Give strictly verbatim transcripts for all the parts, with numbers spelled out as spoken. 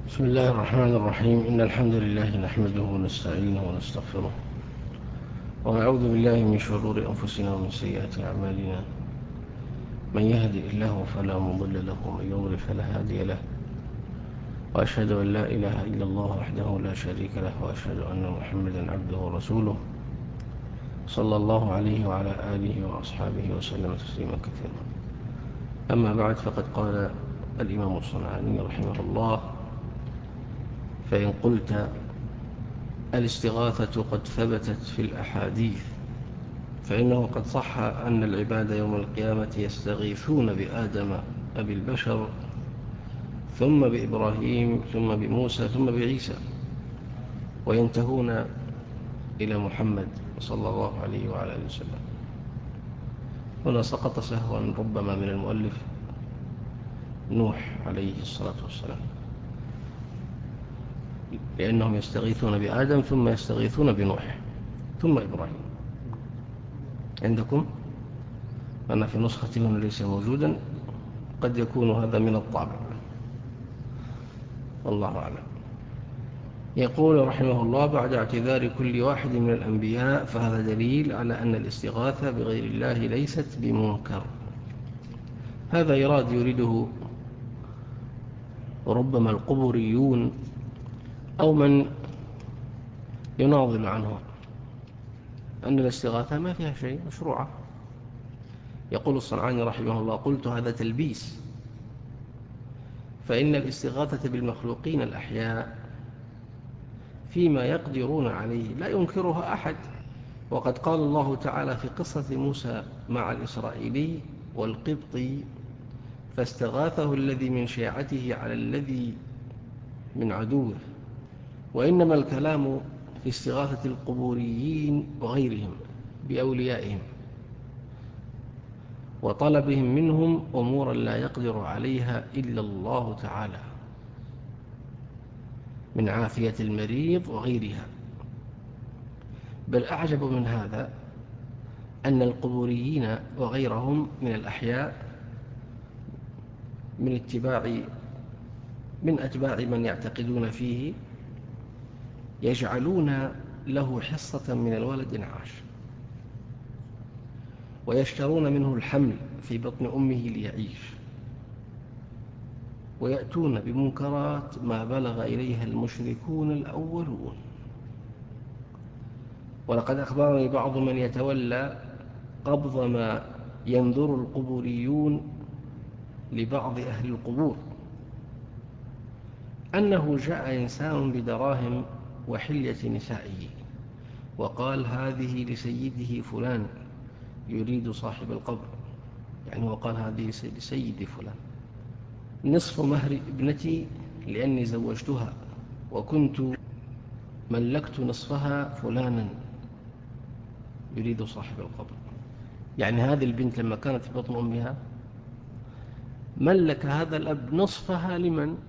بسم الله الرحمن الرحيم. إن الحمد لله نحمده ونستعينه ونستغفره ونعوذ بالله من شرور أنفسنا ومن سيئات أعمالنا. من يهدئ الله فلا مضل له ومن يضلل فلا هادي له، وأشهد أن لا إله إلا الله وحده لا شريك له، وأشهد أن محمدا عبده ورسوله صلى الله عليه وعلى آله وأصحابه وسلم تسليما كثيرا. أما بعد، فقد قال الإمام الصنعاني رحمه الله: فإن قلت الاستغاثة قد ثبتت في الأحاديث، فإنه قد صح أن العباد يوم القيامة يستغيثون بآدم أبي البشر، ثم بإبراهيم، ثم بموسى، ثم بعيسى، وينتهون إلى محمد صلى الله عليه وعلى آله وسلم. هنا سقط سهوا ربما من المؤلف نوح عليه الصلاة والسلام، لأنهم يستغيثون بآدم ثم يستغيثون بنوح ثم إبراهيم. عندكم أنا في نسختي هنا ليس موجودا، قد يكون هذا من الطابع، والله أعلم. يقول رحمه الله: بعد اعتذار كل واحد من الأنبياء، فهذا دليل على أن الاستغاثة بغير الله ليست بمنكر. هذا إيراد يريده ربما القبوريون أو من يناضل عنه، أن الاستغاثة ما فيها شيء، مشروعة. يقول الصنعاني رحمه الله: قلت هذا تلبيس، فإن الاستغاثة بالمخلوقين الأحياء فيما يقدرون عليه لا ينكرها أحد. وقد قال الله تعالى في قصة موسى مع الإسرائيلي والقبطي: فاستغاثه الذي من شيعته على الذي من عدوه. وإنما الكلام في استغاثة القبوريين وغيرهم بأوليائهم وطلبهم منهم أمورا لا يقدر عليها إلا الله تعالى، من عافية المريض وغيرها. بل أعجب من هذا أن القبوريين وغيرهم من الأحياء من اتباع من أتباع من يعتقدون فيه يجعلون له حصة من الولد عاش، ويشترون منه الحمل في بطن أمه ليعيش، ويأتون بمنكرات ما بلغ إليها المشركون الأولون. ولقد أخبرني بعض من يتولى قبض ما ينذر القبوريون لبعض أهل القبور أنه جاء إنسان بدراهم وحلية نسائه وقال: هذه لسيده فلان، يريد صاحب القبر، يعني هو قال: هذه لسيد فلان، نصف مهر ابنتي لأني زوجتها وكنت ملكت نصفها فلانا، يريد صاحب القبر. يعني هذه البنت لما كانت في بطن أمها ملك هذا الأب نصفها لمن؟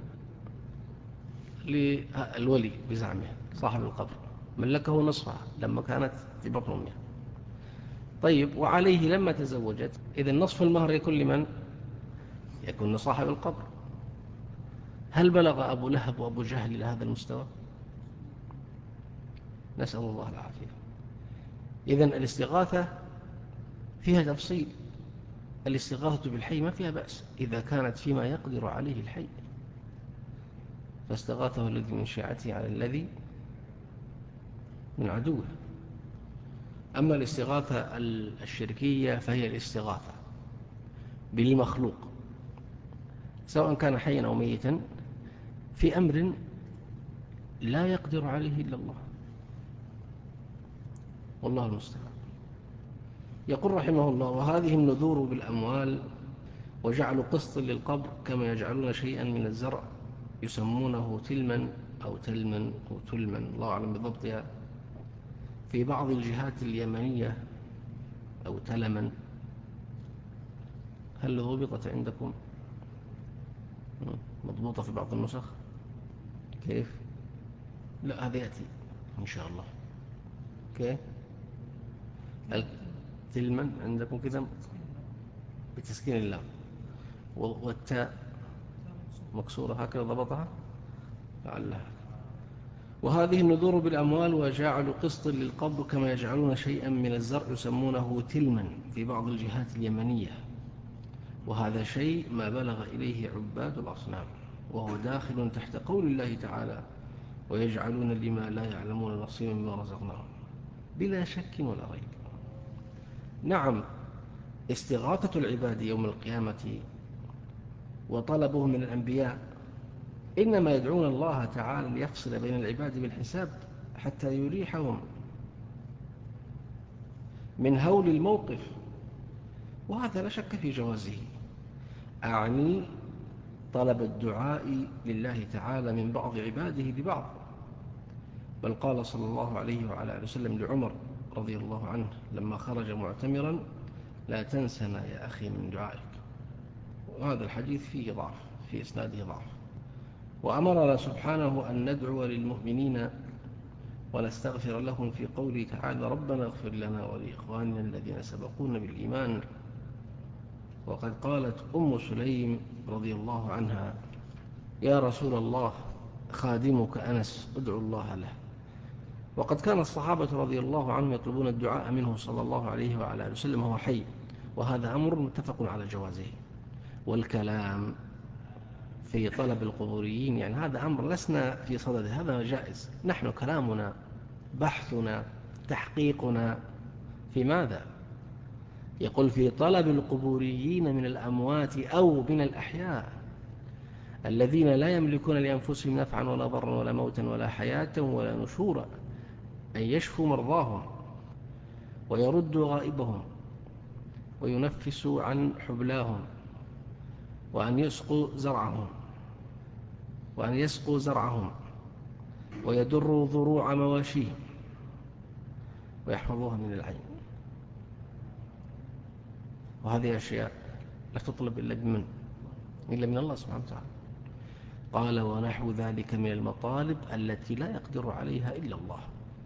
للولي بزعمه، صاحب القبر ملكه نصفها لما كانت في بطن أمها. طيب، وعليه لما تزوجت، إذن نصف المهر يكون لمن؟ يكون لصاحب القبر. هل بلغ أبو لهب وأبو جهل إلى هذا المستوى؟ نسأل الله العافية. إذن الاستغاثة فيها تفصيل. الاستغاثة بالحي ما فيها بأس إذا كانت فيما يقدر عليه الحي، فاستغاثه الذي من شيعته على الذي من عدوه. أما الاستغاثة الشركية فهي الاستغاثة بالمخلوق، سواء كان حيا أو ميتا، في أمر لا يقدر عليه إلا الله، والله المستعان. يقول رحمه الله: وهذه النذور بالأموال وجعل قسط للقبر كما يجعلون شيئا من الزرع يسمونه تلما أو تلما أو تلما، الله أعلم بضبطها، في بعض الجهات اليمنية، أو تلما. هل ضبطت عندكم؟ مضبوطة في بعض النسخ؟ كيف؟ لا، هذا يأتي إن شاء الله. كيف؟ تلما عندكم كذا بتسكين اللام، والتاء مكسورة هكذا ضبطها. لعلها. وهذه النذور بالأموال وجعلوا قسط للقبض كما يجعلون شيئا من الزرع يسمونه تلما في بعض الجهات اليمنية، وهذا شيء ما بلغ إليه عباد الأصنام، وهو داخل تحت قول الله تعالى ويجعلون لما لا يعلمون نصيبا مما رزقناهم، بلا شك ولا ريب. نعم، استغاثة العباد يوم القيامة وطلبهم من الأنبياء إنما يدعون الله تعالى ليفصل بين العباد بالحساب حتى يريحهم من هول الموقف، وهذا لا شك في جوازه. أعني طلب الدعاء لله تعالى من بعض عباده لبعض، بل قال صلى الله عليه وعلى آله وسلم لعمر رضي الله عنه لما خرج معتمرا: لا تنسنا يا أخي من دعائك. وهذا الحديث فيه ضعف، في إسناده ضعف. وأمرنا سبحانه أن ندعو للمؤمنين ونستغفر لهم في قوله تعالى: ربنا اغفر لنا ولإخواننا الذين سبقونا بالإيمان. وقد قالت أم سليم رضي الله عنها: يا رسول الله، خادمك أنس ادعو الله له. وقد كان الصحابة رضي الله عنهم يطلبون الدعاء منه صلى الله عليه وعلى آله وسلم وهو حي، وهذا أمر متفق على جوازه. والكلام في طلب القبوريين يعني هذا أمر لسنا في صدده، هذا جائز. نحن كلامنا بحثنا تحقيقنا في ماذا؟ يقول في طلب القبوريين من الأموات أو من الأحياء الذين لا يملكون لأنفسهم نفعا ولا ضرا ولا موتا ولا حياة ولا نشورا، أن يشفوا مرضاهم ويردوا غائبهم وينفسوا عن حبلاهم، وأن يسقوا زرعهم وأن يسقوا زرعهم ويدروا ضروع مواشيهم ويحفظوها من العين. وهذه أشياء لا تطلب إلا بمن؟ إلا من الله سبحانه وتعالى. قال: ونحو ذلك من المطالب التي لا يقدر عليها إلا الله.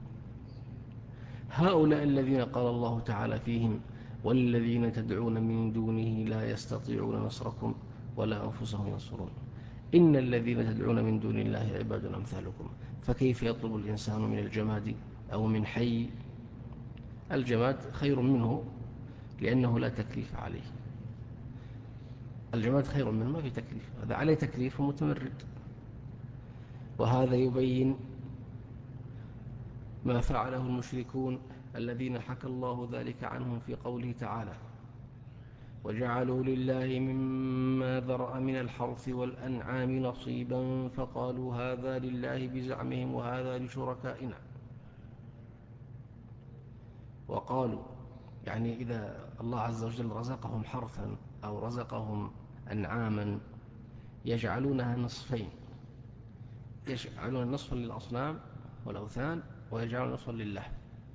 هؤلاء الذين قال الله تعالى فيهم: والذين تدعون من دونه لا يستطيعون نصركم ولا أنفسهم ينصرون، إن الذين تدعون من دون الله عباد أمثالكم، فكيف يطلب الإنسان من الجماد أو من حي؟ الجماد خير منه لأنه لا تكليف عليه، الجماد خير منه ما في تكليف، هذا عليه تكليف متمرد. وهذا يبين ما فعله المشركون الذين حكى الله ذلك عنهم في قوله تعالى: وجعلوا لله مما ذرأ من الحرث والأنعام نصيبا فقالوا هذا لله بزعمهم وهذا لشركائنا. وقالوا يعني إذا الله عز وجل رزقهم حرثا أو رزقهم أنعاما يجعلونها نصفين، يجعلون نصفا للأصنام والأوثان ويجعلون نصفا لله.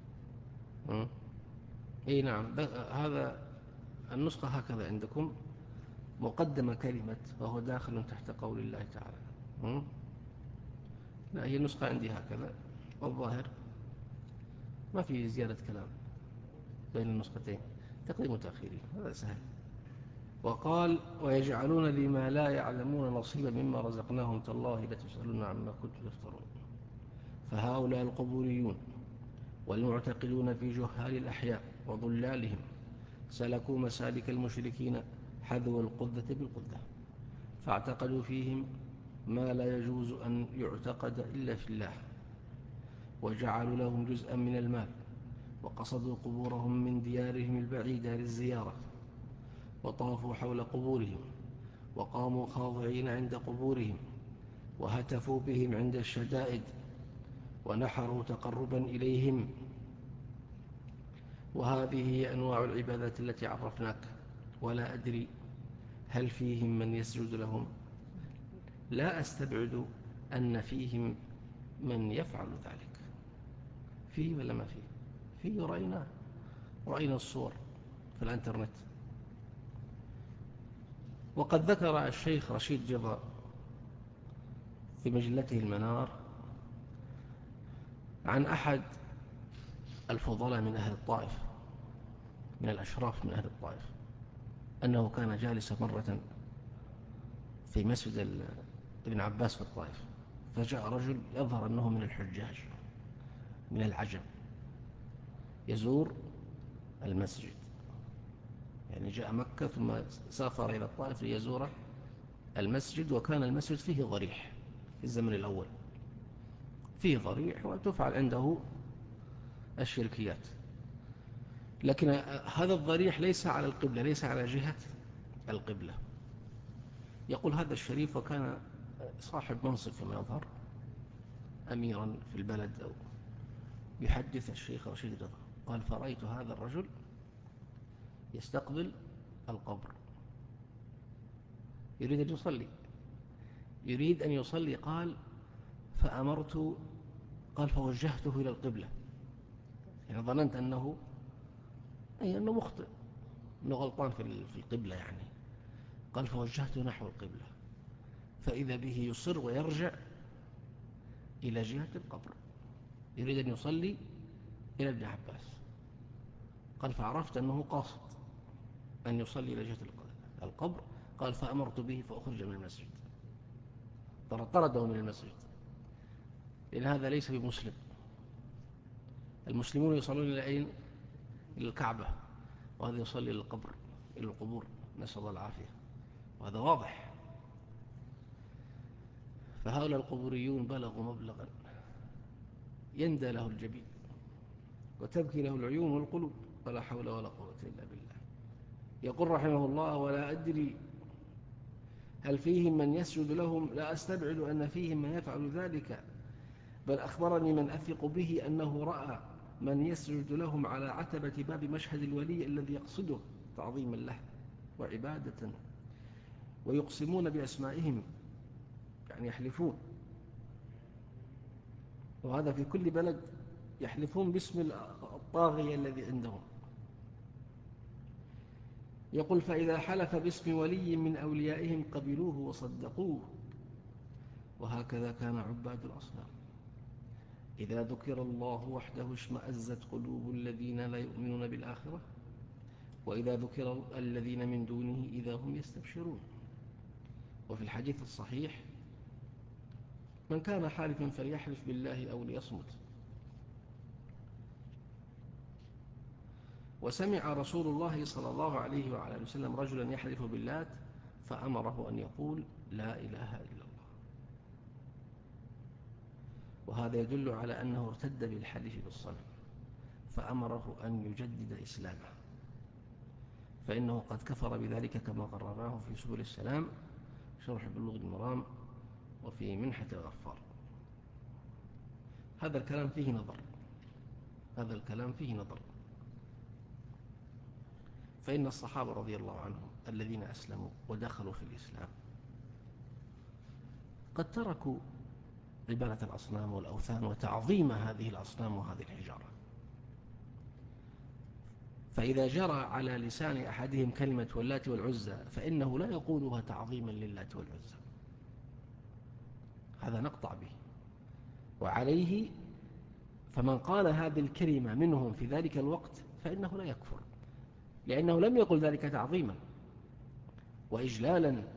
اي نعم، هذا النسخة هكذا عندكم مقدمة كلمة وهو داخل تحت قول الله تعالى. لا، هي النسخة عندي هكذا، والظاهر ما في زيادة كلام بين النسختين، تقديم وتأخير، هذا سهل. وقال: ويجعلون لما لا يعلمون نصيبا مما رزقناهم تالله لتسألون عما كنتم تفترون. فهؤلاء القبوريون والمعتقدون في جهال الأحياء وضلالهم سلكوا مسالك المشركين حذو القذة بالقذة، فاعتقدوا فيهم ما لا يجوز أن يعتقد إلا في الله، وجعلوا لهم جزءا من المال، وقصدوا قبورهم من ديارهم البعيدة للزيارة، وطافوا حول قبورهم، وقاموا خاضعين عند قبورهم، وهتفوا بهم عند الشدائد، ونحروا تقربا إليهم. وهذه هي أنواع العبادات التي عرفناك، ولا أدري هل فيهم من يسجد لهم؟ لا أستبعد أن فيهم من يفعل ذلك. فيه ولا ما فيه؟ فيه، رأينا رأينا الصور في الانترنت. وقد ذكر الشيخ رشيد جضا في مجلته المنار عن أحد الفضلاء من أهل الطائف، من الأشراف من أهل الطائف، أنه كان جالسا مرة في مسجد ابن عباس في الطائف، فجاء رجل يظهر أنه من الحجاج من العجم يزور المسجد، يعني جاء مكة ثم سافر إلى الطائف ليزور المسجد، وكان المسجد فيه ضريح في الزمن الأول، فيه ضريح وتفعل عنده الشركيات، لكن هذا الضريح ليس على القبلة، ليس على جهة القبلة. يقول هذا الشريف وكان صاحب منصب كما يظهر، أميرا في البلد أو يحدث الشيخ رشيد رضا، قال فرأيت هذا الرجل يستقبل القبر يريد أن يصلي يريد أن يصلي قال فأمرت قال فوجهته إلى القبلة، يعني ظننت أنه أي أنه مخطئ أنه غلطان في القبلة، يعني قال فوجهته نحو القبلة، فإذا به يصر ويرجع إلى جهة القبر يريد أن يصلي إلى ابن عباس، قال فعرفت أنه قاصد أن يصلي إلى جهة القبر، قال فأمرت به فأخرج من المسجد، طرده من المسجد، لأن هذا ليس بمسلم. المسلمون يصلون إلى أين؟ إلى الكعبة، وهذا يصلي إلى القبر إلى القبور، نسأل الله العافية، وهذا واضح. فهؤلاء القبوريون بلغوا مبلغا يندى له الجبين وتبكي له العيون والقلوب، ولا حول ولا قوة إلا بالله. يقول رحمه الله ولا أدري هل فيهم من يسجد لهم، لا أستبعد أن فيهم من يفعل ذلك، بل أخبرني من أثق به أنه رأى من يسجد لهم على عتبة باب مشهد الولي الذي يقصده تعظيما له وعبادة، ويقسمون بأسمائهم، يعني يحلفون، وهذا في كل بلد يحلفون باسم الطاغية الذي عندهم. يقول فإذا حلف باسم ولي من أوليائهم قبلوه وصدقوه، وهكذا كان عباد الأصنام، إذا ذكر الله وحده اشمأزت قلوب الذين لا يؤمنون بالآخرة، وإذا ذكر الذين من دونه إذا هم يستبشرون. وفي الحديث الصحيح من كان حالفا فليحلف بالله أو ليصمت. وسمع رسول الله صلى الله عليه وعلى وسلم رجلا يحلف باللات فأمره أن يقول لا إله إلا الله، وهذا يدل على أنه ارتد بالحلف بالصنم، فأمره أن يجدد إسلامه، فإنه قد كفر بذلك كما قررناه في سبل السلام شرح بلوغ المرام وفي منحة الغفار. هذا الكلام فيه نظر هذا الكلام فيه نظر فإن الصحابة رضي الله عنهم الذين أسلموا ودخلوا في الإسلام قد تركوا عبادة الأصنام والأوثان وتعظيم هذه الأصنام وهذه الحجارة، فإذا جرى على لسان أحدهم كلمة واللات والعزى فإنه لا يقولها تعظيما للات والعزى، هذا نقطع به. وعليه فمن قال هذه الكلمة منهم في ذلك الوقت فإنه لا يكفر، لأنه لم يقل ذلك تعظيما وإجلالا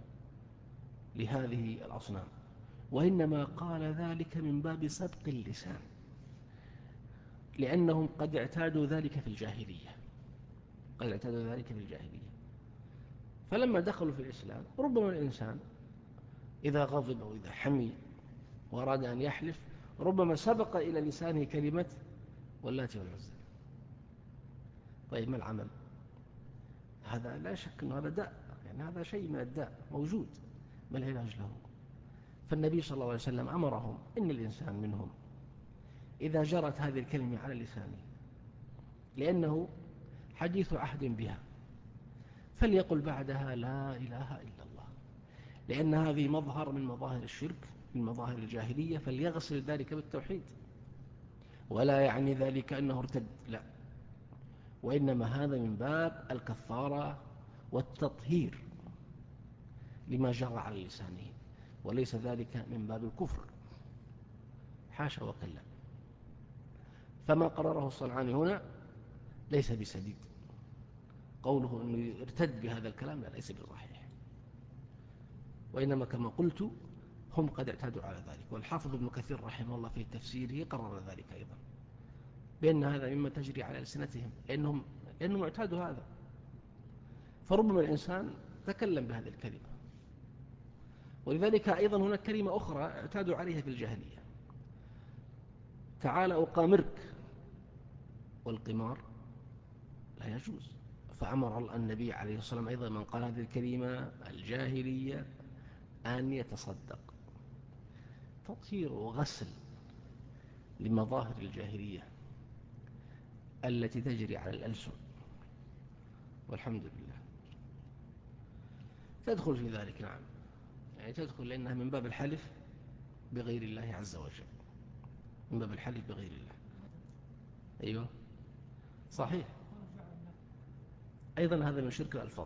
لهذه الأصنام، وإنما قال ذلك من باب سبق اللسان، لأنهم قد اعتادوا ذلك في الجاهلية قد اعتادوا ذلك في الجاهلية فلما دخلوا في الإسلام ربما الإنسان إذا غضب أو إذا حمي وأراد أن يحلف ربما سبق إلى لسانه كلمة واللات والعزى. طيب ما العمل؟ هذا لا شك أنه هذا داء، يعني هذا شيء من الداء موجود، ما العلاج له؟ فالنبي صلى الله عليه وسلم أمرهم إن الإنسان منهم إذا جرت هذه الكلمة على لسانه لأنه حديث عهد بها فليقل بعدها لا إله إلا الله، لأن هذه مظهر من مظاهر الشرك من مظاهر الجاهلية، فليغسل ذلك بالتوحيد، ولا يعني ذلك أنه ارتد، لا، وإنما هذا من باب الكفارة والتطهير لما جرى على لسانه، وليس ذلك من باب الكفر، حاشا وكلا. فما قرره الصنعاني هنا ليس بسديد، قوله أنه ارتد بهذا الكلام لا ليس بصحيح، وإنما كما قلت هم قد اعتادوا على ذلك، والحافظ ابن كثير رحمه الله في تفسيره قرر ذلك أيضا، بأن هذا مما تجري على ألسنتهم، لأنهم, لأنهم اعتادوا هذا. فربما الإنسان تكلم بهذه الكلمة. ولذلك أيضا هناك كلمة أخرى اعتادوا عليها في الجاهلية: تعال أقامرك، والقمار لا يجوز. فأمر النبي عليه الصلاة والسلام أيضا من قال هذه الكلمة الجاهلية أن يتصدق، تطهير وغسل لمظاهر الجاهلية التي تجري على الألسن، والحمد لله. تدخل في ذلك، نعم، يعني تدخل لأنها من باب الحلف بغير الله عز وجل، من باب الحلف بغير الله. أيوه صحيح، أيضا هذا من شرك الألفاظ،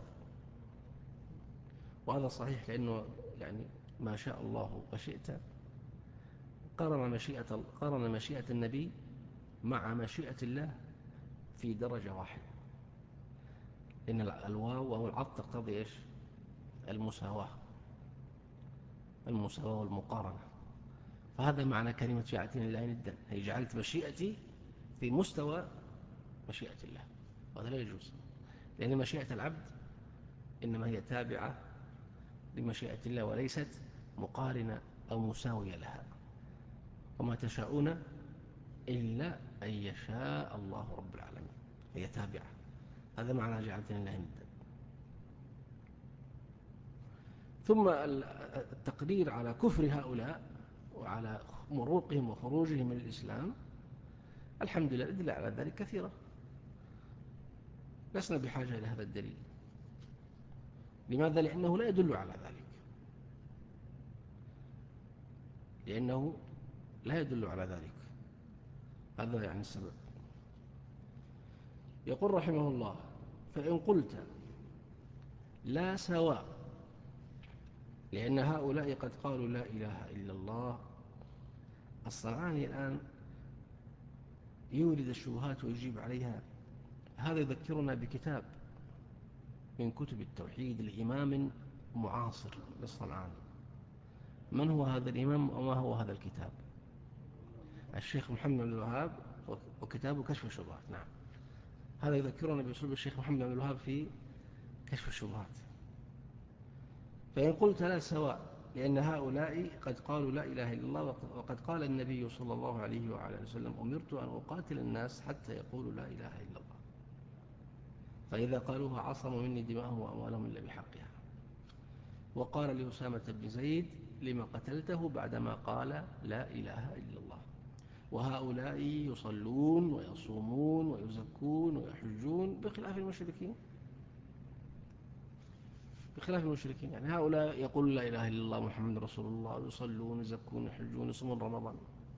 وهذا صحيح، لأنه يعني ما شاء الله وشئت قرن مشيئة, قرن مشيئة النبي مع مشيئة الله في درجة واحدة، إن الواو وهو العطف تقتضي إيش؟ المساواة، المساواة والمقارنة. فهذا معنى كلمة جعلتني لله ندا، هي جعلت مشيئتي في مستوى مشيئة الله، وهذا لا يجوز، لأن مشيئة العبد إنما هي تابعة لمشيئة الله وليست مقارنة أو مساوية لها. وما تشاءون إلا أن يشاء الله رب العالمين، هي تابعة. هذا معنى جعلتني لله ندا. ثم التقرير على كفر هؤلاء وعلى مروقهم وخروجهم من الإسلام، الحمد لله الأدلة على ذلك كثيرة، لسنا بحاجة إلى هذا الدليل. لماذا؟ لأنه لا يدل على ذلك، لأنه لا يدل على ذلك، هذا يعني السبب. يقول رحمه الله: فإن قلت لا سواء، لأن هؤلاء قد قالوا لا إله إلا الله. الصنعاني الآن يورد الشبهات ويجيب عليها. هذا يذكرنا بكتاب من كتب التوحيد لإمام معاصر للصنعاني. من هو هذا الإمام وما هو هذا الكتاب؟ الشيخ محمد بن الوهاب، وكتابه كشف الشبهات. نعم، هذا يذكرنا بأسلوب الشيخ محمد بن الوهاب في كشف الشبهات. فإن قلت لا سواء، لأن هؤلاء قد قالوا لا إله إلا الله، وقد قال النبي صلى الله عليه وعلى وسلم: أمرت أن أقاتل الناس حتى يقولوا لا إله إلا الله، فإذا قالوها عصموا مني دماءهم وأموالهم إلا بحقها. وقال لأسامة بن زيد: لما قتلته بعدما قال لا إله إلا الله. وهؤلاء يصلون ويصومون ويزكون ويحجون بخلاف المشركين، بخلاف المشركين. يعني هؤلاء يقولون لا إله إلا الله محمد رسول الله، يصلون يزكون يحجون يصومون رمضان.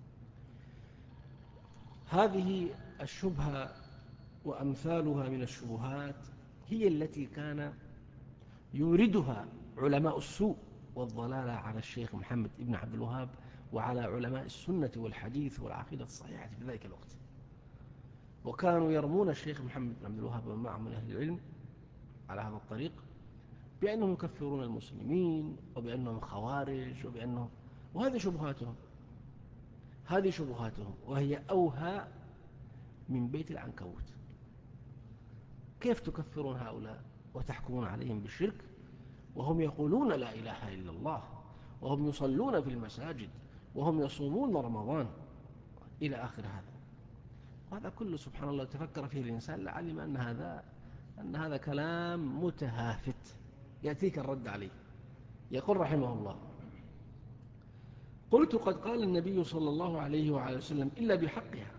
هذه الشبهة وأمثالها من الشبهات هي التي كان يوردها علماء السوء والضلالة على الشيخ محمد بن عبد الوهاب وعلى علماء السنة والحديث والعقيدة الصحيحة في ذلك الوقت. وكانوا يرمون الشيخ محمد بن عبد الوهاب ومن معه من أهل العلم على هذا الطريق بأنهم يكفرون المسلمين، وبأنهم خوارج، وبأنهم، وهذه شبهاتهم، هذه شبهاتهم، وهي أوهى من بيت العنكبوت. كيف تكفرون هؤلاء وتحكمون عليهم بالشرك وهم يقولون لا إله إلا الله، وهم يصلون في المساجد، وهم يصومون رمضان، إلى آخر هذا. وهذا كله سبحان الله تفكر فيه الإنسان لعلم أن هذا أن هذا كلام متهافت، يأتيك الرد عليه. يقول رحمه الله: قلت قد قال النبي صلى الله عليه وعلى وسلم: إلا بحقها،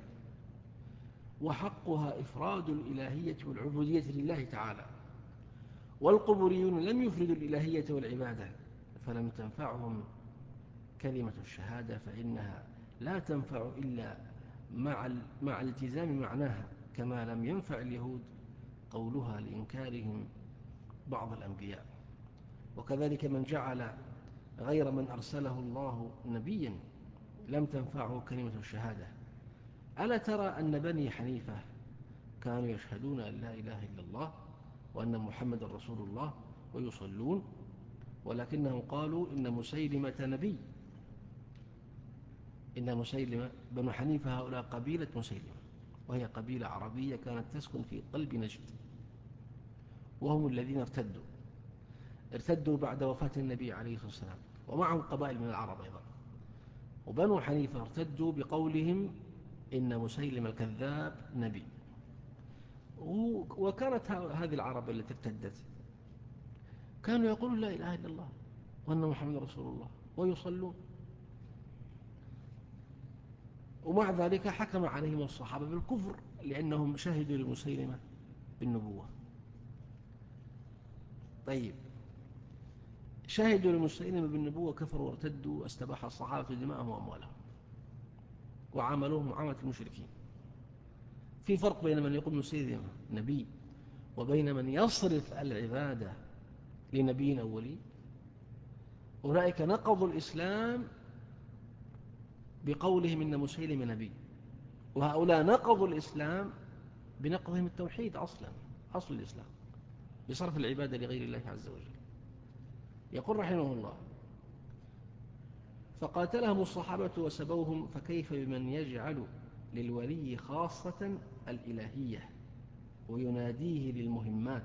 وحقها إفراد الإلهية والعبودية لله تعالى، والقبوريون لم يفردوا الإلهية والعبادة، فلم تنفعهم كلمة الشهادة، فإنها لا تنفع إلا مع مع التزام معناها، كما لم ينفع اليهود قولها لإنكارهم بعض الأنبياء. وكذلك من جعل غير من أرسله الله نبيا لم تنفعه كلمة الشهادة. ألا ترى أن بني حنيفة كانوا يشهدون أن لا إله إلا الله وأن محمد رسول الله ويصلون، ولكنهم قالوا إن مسيلمة نبي إن مسيلمة بنو حنيفة هؤلاء قبيلة مسيلمة، وهي قبيلة عربية كانت تسكن في قلب نجد، وهم الذين ارتدوا ارتدوا بعد وفاة النبي عليه الصلاة والسلام، ومعهم قبائل من العرب أيضا. وبنو حنيفة ارتدوا بقولهم إن مسيلم الكذاب نبي. وكانت هذه العرب التي ارتدت كانوا يقولون لا إله إلا الله وأن محمد رسول الله ويصلون، ومع ذلك حكم عليهم الصحابة بالكفر لأنهم شهدوا لمسيلمة بالنبوة. طيب، شهدوا لمسيلمة بالنبوة، كفروا وارتدوا، استباح الصحابة دماءهم وأموالهم وعاملوهم معاملة المشركين. في فرق بين من يقول مسيلمة نبي وبين من يصرف العبادة لنبي أولي. أولئك نقضوا الإسلام بقولهم إن مسيلمة نبي، وهؤلاء نقضوا الإسلام بنقضهم التوحيد أصلا، أصل الإسلام، بصرف العبادة لغير الله عز وجل. يقول رحمه الله: فقاتلهم الصحابة وسبوهم، فكيف بمن يجعل للولي خاصة الإلهية ويناديه للمهمات.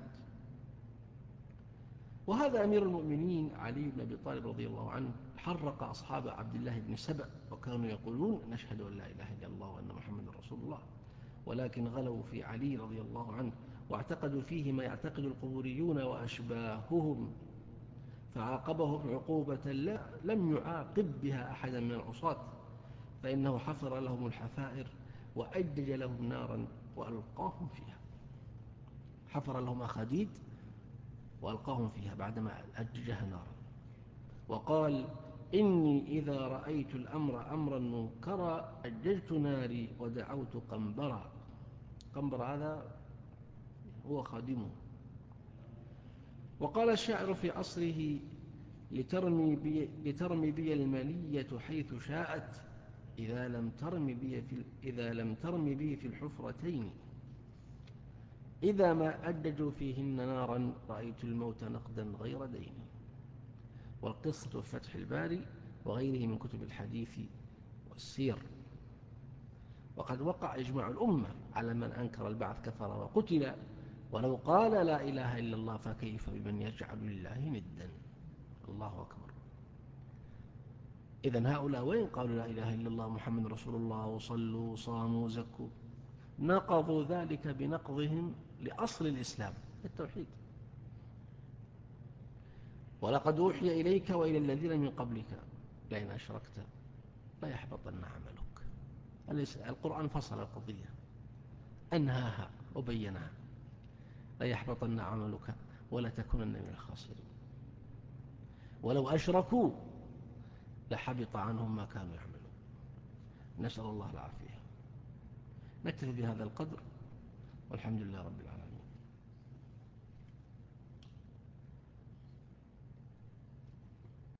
وهذا أمير المؤمنين علي بن أبي طالب رضي الله عنه حرق أصحاب عبد الله بن سبأ، وكانوا يقولون نشهد أن لا إله إلا الله وأن محمد رسول الله، ولكن غلوا في علي رضي الله عنه واعتقدوا فيه ما يعتقد القبوريون وأشباههم، فعاقبهم عقوبة لا لم يعاقب بها أحدا من العصاة، فإنه حفر لهم الحفائر وأجج لهم نارا وألقاهم فيها. حفر لهم أخاديد وألقاهم فيها بعدما أججها نارا، وقال: إني إذا رأيت الأمر أمرا منكرا أججت ناري ودعوت قنبرا. قنبر هذا هو خادمه. وقال الشاعر في عصره: لترمي بي, لترمي بي المنية حيث شاءت، إذا لم ترمي بي في, إذا لم ترمي بي في الحفرتين، إذا ما أججوا فيهن نارا رأيت الموت نقدا غير دين. والقصة في فتح الباري وغيره من كتب الحديث والسير. وقد وقع إجماع الأمة على من أنكر البعث كفر وقتل، ولو قال لا إله إلا الله فكيف بمن يجعل لله ندا. الله أكبر. إذن هؤلاء وين قالوا لا إله إلا الله محمد رسول الله وصلوا وصاموا وزكوا؟ نقضوا ذلك بنقضهم لأصل الإسلام التوحيد. ولقد أوحي إليك وإلى الذين من قبلك لئن أشركت لا يحبطن عملك. القرآن فصل القضية، أنهاها وبينها: لا يحبطن عملك ولا تكونن من الخاسرين. ولو أشركوا لحبط عنهم ما كانوا يعملون. نسأل الله العافية. نكتفي بهذا القدر، والحمد لله رب العالمين.